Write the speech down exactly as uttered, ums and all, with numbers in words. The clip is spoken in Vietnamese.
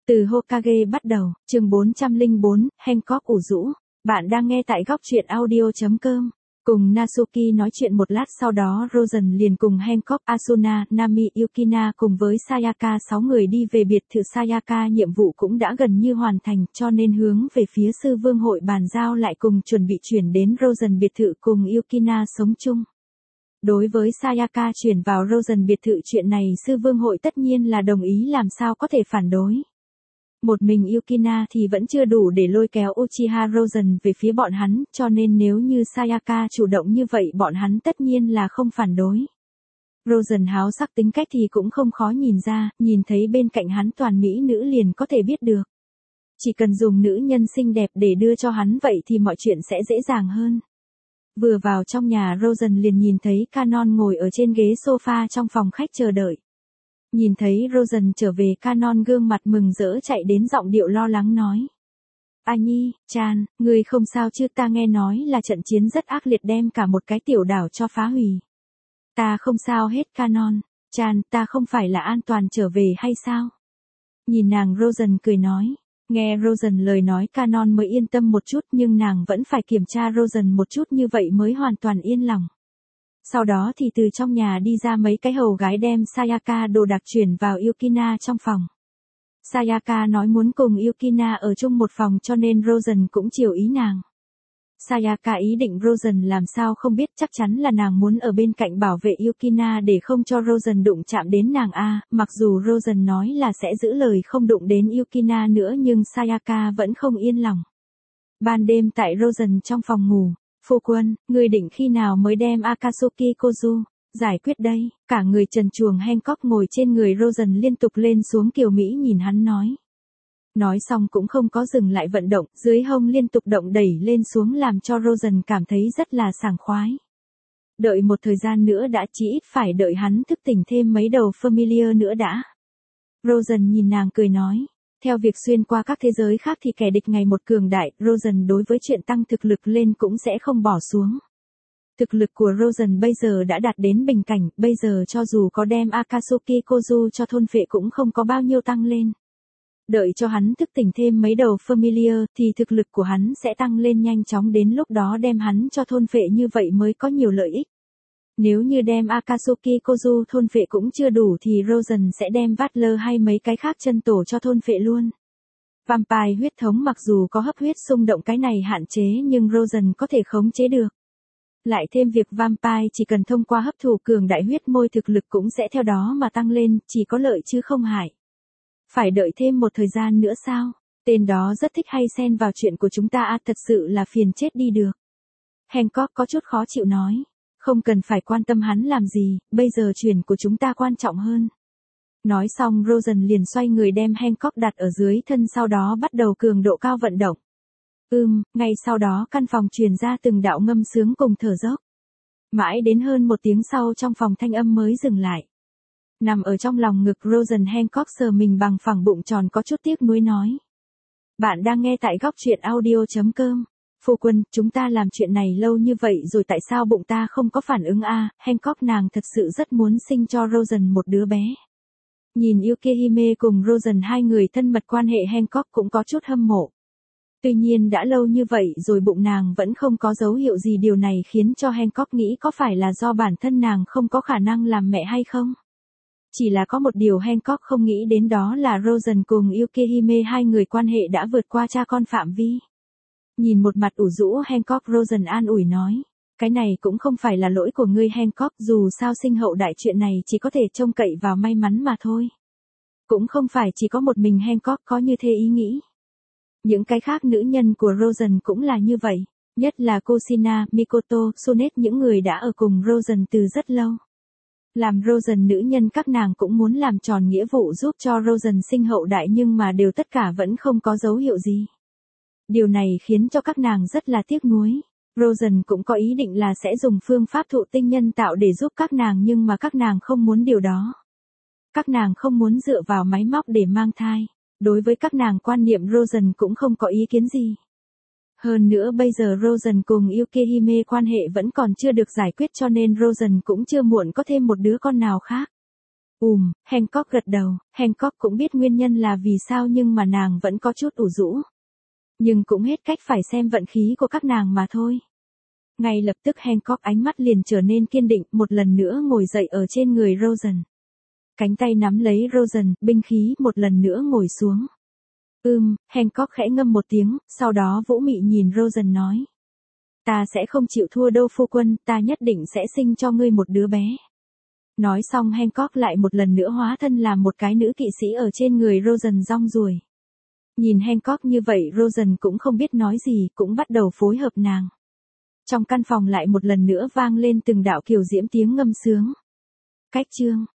Từ Hokage bắt đầu, chương bốn trăm lẻ bốn, Hancock ủ rũ. Bạn đang nghe tại góc truyện audio chấm com. Cùng Natsuki nói chuyện một lát sau đó Rosen liền cùng Hancock, Asuna, Nami, Yukina cùng với Sayaka sáu người đi về biệt thự Sayaka. Nhiệm vụ cũng đã gần như hoàn thành cho nên hướng về phía sư vương hội bàn giao lại cùng chuẩn bị chuyển đến Rosen biệt thự cùng Yukina sống chung. Đối với Sayaka chuyển vào Rosen biệt thự chuyện này sư vương hội tất nhiên là đồng ý, làm sao có thể phản đối. Một mình Yukina thì vẫn chưa đủ để lôi kéo Uchiha Rosen về phía bọn hắn, cho nên nếu như Sayaka chủ động như vậy bọn hắn tất nhiên là không phản đối. Rosen háo sắc tính cách thì cũng không khó nhìn ra, nhìn thấy bên cạnh hắn toàn mỹ nữ liền có thể biết được. Chỉ cần dùng nữ nhân xinh đẹp để đưa cho hắn vậy thì mọi chuyện sẽ dễ dàng hơn. Vừa vào trong nhà Rosen liền nhìn thấy Canon ngồi ở trên ghế sofa trong phòng khách chờ đợi. Nhìn thấy Rosen trở về Canon gương mặt mừng rỡ chạy đến giọng điệu lo lắng nói. A Nhi, Chan, ngươi không sao chứ, ta nghe nói là trận chiến rất ác liệt đem cả một cái tiểu đảo cho phá hủy. Ta không sao hết Canon, Chan, ta không phải là an toàn trở về hay sao? Nhìn nàng Rosen cười nói. Nghe Rosen lời nói Canon mới yên tâm một chút nhưng nàng vẫn phải kiểm tra Rosen một chút như vậy mới hoàn toàn yên lòng. Sau đó thì từ trong nhà đi ra mấy cái hầu gái đem Sayaka đồ đạc chuyển vào Yukina trong phòng. Sayaka nói muốn cùng Yukina ở chung một phòng cho nên Rosen cũng chiều ý nàng. Sayaka ý định Rosen làm sao không biết, chắc chắn là nàng muốn ở bên cạnh bảo vệ Yukina để không cho Rosen đụng chạm đến nàng a. À, mặc dù Rosen nói là sẽ giữ lời không đụng đến Yukina nữa nhưng Sayaka vẫn không yên lòng. Ban đêm tại Rosen trong phòng ngủ. Phu quân, người định khi nào mới đem Akatsuki Kozu giải quyết đây? Cả người trần truồng Hancock ngồi trên người Rosen liên tục lên xuống kiều Mỹ nhìn hắn nói. Nói xong cũng không có dừng lại vận động, dưới hông liên tục động đẩy lên xuống làm cho Rosen cảm thấy rất là sảng khoái. Đợi một thời gian nữa đã, chỉ ít phải đợi hắn thức tỉnh thêm mấy đầu familiar nữa đã. Rosen nhìn nàng cười nói. Theo việc xuyên qua các thế giới khác thì kẻ địch ngày một cường đại, Rosen đối với chuyện tăng thực lực lên cũng sẽ không bỏ xuống. Thực lực của Rosen bây giờ đã đạt đến bình cảnh, bây giờ cho dù có đem Akatsuki Kozu cho thôn phệ cũng không có bao nhiêu tăng lên. Đợi cho hắn thức tỉnh thêm mấy đầu familiar thì thực lực của hắn sẽ tăng lên nhanh chóng, đến lúc đó đem hắn cho thôn phệ như vậy mới có nhiều lợi ích. Nếu như đem Akatsuki Kozu thôn phệ cũng chưa đủ thì Rosen sẽ đem Butler hay mấy cái khác chân tổ cho thôn phệ luôn. Vampire huyết thống mặc dù có hấp huyết xung động cái này hạn chế nhưng Rosen có thể khống chế được. Lại thêm việc Vampire chỉ cần thông qua hấp thụ cường đại huyết môi thực lực cũng sẽ theo đó mà tăng lên, chỉ có lợi chứ không hại. Phải đợi thêm một thời gian nữa sao? Tên đó rất thích hay xen vào chuyện của chúng ta, à, thật sự là phiền chết đi được. Hancock có chút khó chịu nói. Không cần phải quan tâm hắn làm gì, bây giờ chuyện của chúng ta quan trọng hơn. Nói xong Rosen liền xoay người đem Hancock đặt ở dưới thân sau đó bắt đầu cường độ cao vận động. Ừm, ngay sau đó căn phòng truyền ra từng đạo ngâm sướng cùng thở dốc. Mãi đến hơn một tiếng sau trong phòng thanh âm mới dừng lại. Nằm ở trong lòng ngực Rosen, Hancock sờ mình bằng phẳng bụng tròn có chút tiếc nuối nói. Bạn đang nghe tại góc truyện audio chấm com. Phu quân, chúng ta làm chuyện này lâu như vậy rồi tại sao bụng ta không có phản ứng a? À, Hancock nàng thật sự rất muốn sinh cho Rosen một đứa bé. Nhìn Yukihime cùng Rosen hai người thân mật quan hệ Hancock cũng có chút hâm mộ. Tuy nhiên đã lâu như vậy rồi bụng nàng vẫn không có dấu hiệu gì, điều này khiến cho Hancock nghĩ có phải là do bản thân nàng không có khả năng làm mẹ hay không? Chỉ là có một điều Hancock không nghĩ đến đó là Rosen cùng Yukihime hai người quan hệ đã vượt qua cha con phạm vi. Nhìn một mặt ủ rũ Hancock, Rosen an ủi nói. Cái này cũng không phải là lỗi của ngươi Hancock, dù sao sinh hậu đại chuyện này chỉ có thể trông cậy vào may mắn mà thôi. Cũng không phải chỉ có một mình Hancock có như thế ý nghĩ. Những cái khác nữ nhân của Rosen cũng là như vậy, nhất là Kushina, Mikoto, Sunet, những người đã ở cùng Rosen từ rất lâu. Làm Rosen nữ nhân các nàng cũng muốn làm tròn nghĩa vụ giúp cho Rosen sinh hậu đại nhưng mà đều tất cả vẫn không có dấu hiệu gì. Điều này khiến cho các nàng rất là tiếc nuối. Rosen cũng có ý định là sẽ dùng phương pháp thụ tinh nhân tạo để giúp các nàng nhưng mà các nàng không muốn điều đó. Các nàng không muốn dựa vào máy móc để mang thai. Đối với các nàng quan niệm Rosen cũng không có ý kiến gì. Hơn nữa bây giờ Rosen cùng Yukihime quan hệ vẫn còn chưa được giải quyết cho nên Rosen cũng chưa muộn có thêm một đứa con nào khác. Ùm, Hancock gật đầu, Hancock cũng biết nguyên nhân là vì sao nhưng mà nàng vẫn có chút ủ rũ. Nhưng cũng hết cách phải xem vận khí của các nàng mà thôi. Ngay lập tức Hancock ánh mắt liền trở nên kiên định, một lần nữa ngồi dậy ở trên người Rosen. Cánh tay nắm lấy Rosen, binh khí một lần nữa ngồi xuống. Ừm, Hancock khẽ ngâm một tiếng, sau đó vũ mị nhìn Rosen nói. Ta sẽ không chịu thua đâu phu quân, ta nhất định sẽ sinh cho ngươi một đứa bé. Nói xong Hancock lại một lần nữa hóa thân làm một cái nữ kỵ sĩ ở trên người Rosen rong ruổi. Nhìn Hancock như vậy Rosen cũng không biết nói gì, cũng bắt đầu phối hợp nàng. Trong căn phòng lại một lần nữa vang lên từng đạo kiều diễm tiếng ngâm sướng. Cách chương